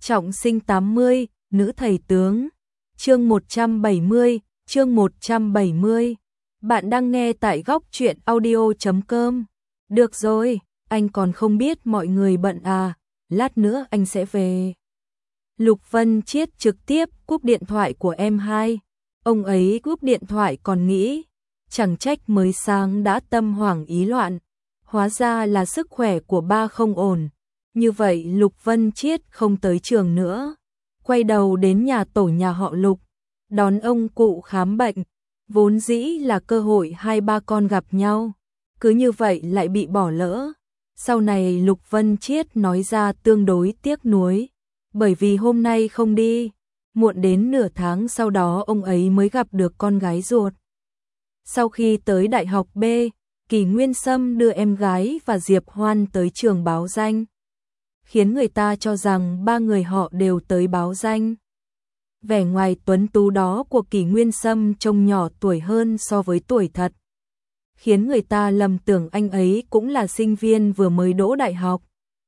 Trọng sinh 80, nữ thầy tướng. Chương 170, chương 170. Bạn đang nghe tại góc truyện audio.com. Được rồi, anh còn không biết mọi người bận à, lát nữa anh sẽ về. Lục Vân Chiết trực tiếp cúp điện thoại của em hai. Ông ấy cúp điện thoại còn nghĩ, chẳng trách mới sáng đã tâm hoảng ý loạn. Hóa ra là sức khỏe của ba không ổn. Như vậy Lục Vân Chiết không tới trường nữa. Quay đầu đến nhà tổ nhà họ Lục, đón ông cụ khám bệnh. Vốn dĩ là cơ hội hai ba con gặp nhau, cứ như vậy lại bị bỏ lỡ. Sau này Lục Vân Chiết nói ra tương đối tiếc nuối, bởi vì hôm nay không đi, muộn đến nửa tháng sau đó ông ấy mới gặp được con gái ruột. Sau khi tới Đại học B, Kỳ Nguyên Sâm đưa em gái và Diệp Hoan tới trường báo danh, khiến người ta cho rằng ba người họ đều tới báo danh. Vẻ ngoài tuấn tú đó của Kỳ Nguyên Sâm trông nhỏ tuổi hơn so với tuổi thật, khiến người ta lầm tưởng anh ấy cũng là sinh viên vừa mới đỗ đại học.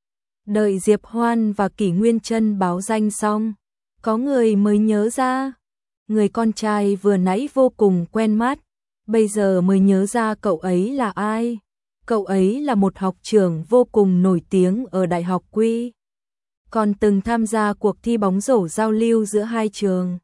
Đợi Diệp Hoan và Kỳ Nguyên Trân báo danh xong, có người mới nhớ ra, người con trai vừa nãy vô cùng quen mắt, bây giờ mới nhớ ra cậu ấy là ai. Cậu ấy là một học trưởng vô cùng nổi tiếng ở Đại học Quy, còn từng tham gia cuộc thi bóng rổ giao lưu giữa hai trường.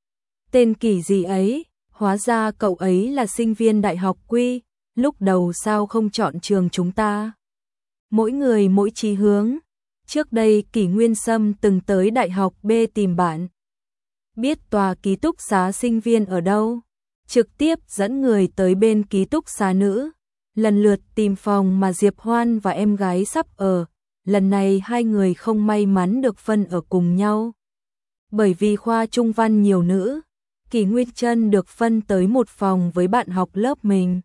Tên Kỳ gì ấy, hóa ra cậu ấy là sinh viên Đại học Quy, lúc đầu sao không chọn trường chúng ta? Mỗi người mỗi chí hướng. Trước đây Kỳ Nguyên Sâm từng tới Đại học B tìm bạn, biết tòa ký túc xá sinh viên ở đâu, trực tiếp dẫn người tới bên ký túc xá nữ, lần lượt tìm phòng mà Diệp Hoan và em gái sắp ở. Lần này hai người không may mắn được phân ở cùng nhau, bởi vì khoa Trung Văn nhiều nữ, Kỳ Nguyên Trân được phân tới một phòng với bạn học lớp mình.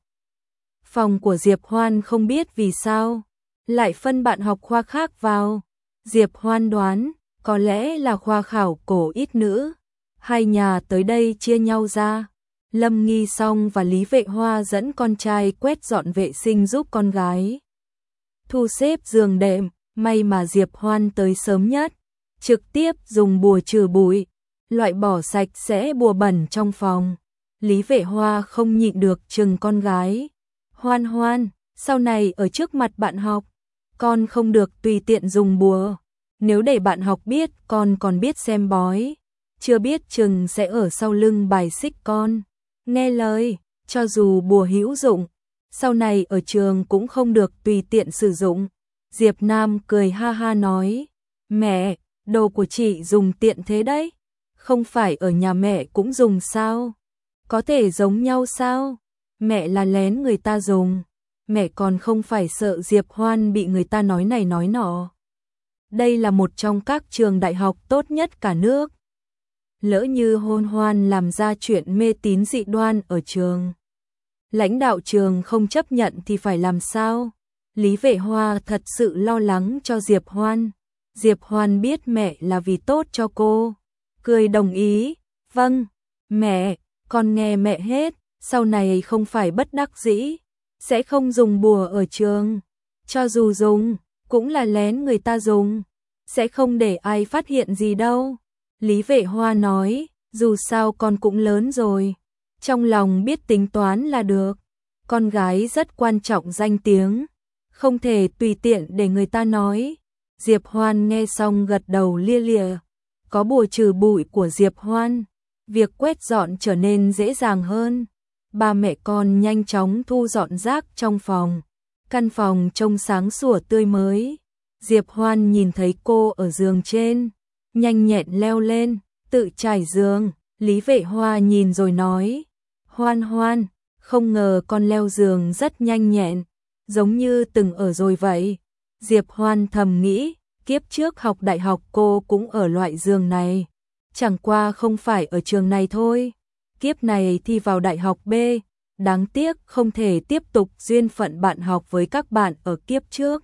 Phòng của Diệp Hoan không biết vì sao lại phân bạn học khoa khác vào. Diệp Hoan đoán có lẽ là khoa khảo cổ ít nữ, hai nhà tới đây chia nhau ra. Lâm Nghi Song và Lý Vệ Hoa dẫn con trai quét dọn vệ sinh giúp con gái thu xếp giường đệm. May mà Diệp Hoan tới sớm nhất, trực tiếp dùng bùa trừ bụi, loại bỏ sạch sẽ bùa bẩn trong phòng. Lý Vệ Hoa không nhịn được chừng con gái. Hoan Hoan, sau này ở trước mặt bạn học, con không được tùy tiện dùng bùa. Nếu để bạn học biết con còn biết xem bói, chưa biết chừng sẽ ở sau lưng bài xích con. Nghe lời, cho dù bùa hữu dụng, sau này ở trường cũng không được tùy tiện sử dụng. Diệp Nam cười ha ha nói, mẹ, đồ của chị dùng tiện thế đấy, không phải ở nhà mẹ cũng dùng sao? Có thể giống nhau sao? Mẹ là lén người ta dùng, mẹ còn không phải sợ Diệp Hoan bị người ta nói này nói nọ. Đây là một trong các trường đại học tốt nhất cả nước. Lỡ như Hôn Hoan làm ra chuyện mê tín dị đoan ở trường, lãnh đạo trường không chấp nhận thì phải làm sao? Lý Vệ Hoa thật sự lo lắng cho Diệp Hoan. Diệp Hoan biết mẹ là vì tốt cho cô, cười đồng ý, vâng, mẹ, con nghe mẹ hết, sau này không phải bất đắc dĩ, sẽ không dùng bùa ở trường, cho dù dùng, cũng là lén người ta dùng, sẽ không để ai phát hiện gì đâu. Lý Vệ Hoa nói, dù sao con cũng lớn rồi, trong lòng biết tính toán là được, con gái rất quan trọng danh tiếng, không thể tùy tiện để người ta nói. Diệp Hoan nghe xong gật đầu lia lịa, có bùa trừ bụi của Diệp Hoan, việc quét dọn trở nên dễ dàng hơn. Ba mẹ con nhanh chóng thu dọn rác trong phòng, căn phòng trông sáng sủa tươi mới. Diệp Hoan nhìn thấy cô ở giường trên, nhanh nhẹn leo lên, tự trải giường. Lý Vệ Hoa nhìn rồi nói, Hoan Hoan, không ngờ con leo giường rất nhanh nhẹn, giống như từng ở rồi vậy. Diệp Hoan thầm nghĩ, kiếp trước học đại học cô cũng ở loại giường này, chẳng qua không phải ở trường này thôi. Kiếp này thi vào đại học B, đáng tiếc không thể tiếp tục duyên phận bạn học với các bạn ở kiếp trước.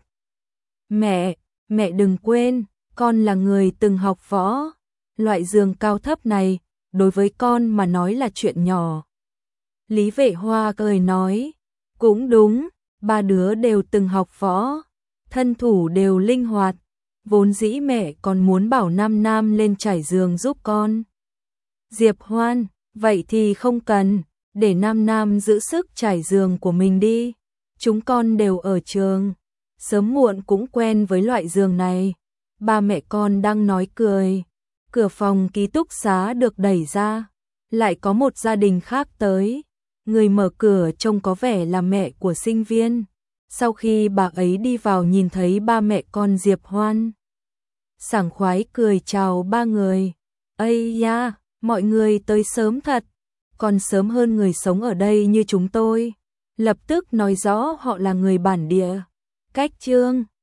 Mẹ, mẹ đừng quên, con là người từng học võ, loại giường cao thấp này, đối với con mà nói là chuyện nhỏ. Lý Vệ Hoa cười nói, cũng đúng, ba đứa đều từng học võ, thân thủ đều linh hoạt, vốn dĩ mẹ còn muốn bảo Nam Nam lên trải giường giúp con. Diệp Hoan, vậy thì không cần, để Nam Nam giữ sức trải giường của mình đi. Chúng con đều ở trường, sớm muộn cũng quen với loại giường này. Ba mẹ con đang nói cười, cửa phòng ký túc xá được đẩy ra, lại có một gia đình khác tới. Người mở cửa trông có vẻ là mẹ của sinh viên. Sau khi bà ấy đi vào nhìn thấy ba mẹ con Diệp Hoan, sảng khoái cười chào ba người. Ây da, mọi người tới sớm thật, còn sớm hơn người sống ở đây như chúng tôi. Lập tức nói rõ họ là người bản địa. Cách chương